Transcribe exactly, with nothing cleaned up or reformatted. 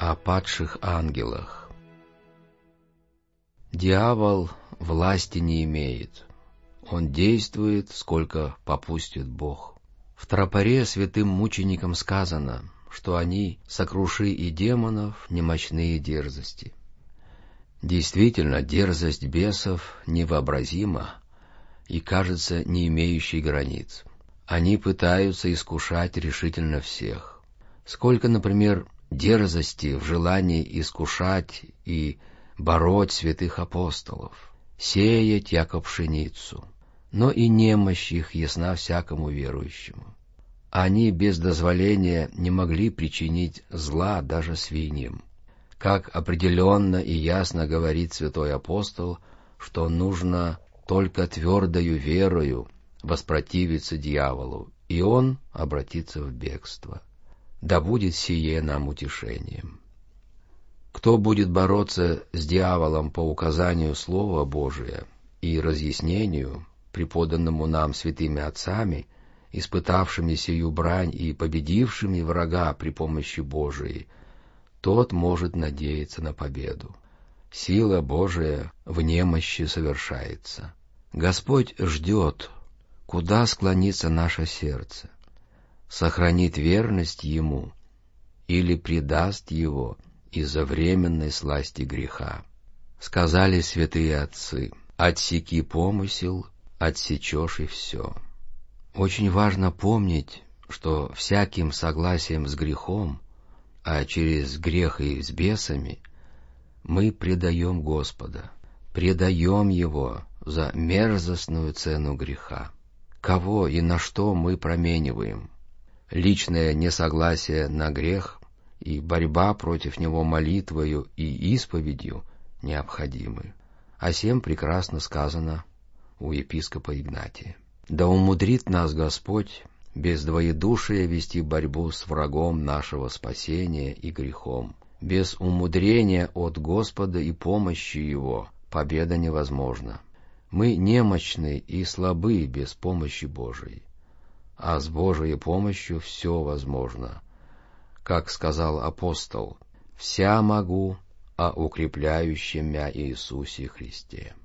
о падших ангелах. Дьявол власти не имеет. Он действует, сколько попустит Бог. В тропаре святым мученикам сказано, что они сокруши и демонов немощные дерзости. Действительно, дерзость бесов невообразима и кажется не имеющей границ. Они пытаются искушать решительно всех. Сколько, например, дерзости в желании искушать и бороть святых апостолов, сеять яко пшеницу, но и немощь их ясна всякому верующему. Они без дозволения не могли причинить зла даже свиньям. Как определенно и ясно говорит святой апостол, что нужно только твердою верою воспротивиться дьяволу, и он обратится в бегство. Да будет сие нам утешением. Кто будет бороться с дьяволом по указанию Слова Божия и разъяснению, преподанному нам святыми отцами, испытавшими сию брань и победившими врага при помощи Божией, тот может надеяться на победу. Сила Божия в немощи совершается. Господь ждет, куда склонится наше сердце, сохранит верность Ему или предаст Его из-за временной сласти греха. Сказали святые отцы: «Отсеки помысел, отсечешь и все». Очень важно помнить, что всяким согласием с грехом, а через грех и с бесами, мы предаем Господа, предаем Его за мерзостную цену греха. Кого и на что мы промениваем? Личное несогласие на грех и борьба против него молитвою и исповедью необходимы. О сем прекрасно сказано у епископа Игнатия. Да умудрит нас Господь без двоедушия вести борьбу с врагом нашего спасения и грехом. Без умудрения от Господа и помощи Его победа невозможна. Мы немощны и слабы без помощи Божией, а с Божией помощью все возможно. Как сказал апостол: «Вся могу о укрепляющем мя Иисусе Христе».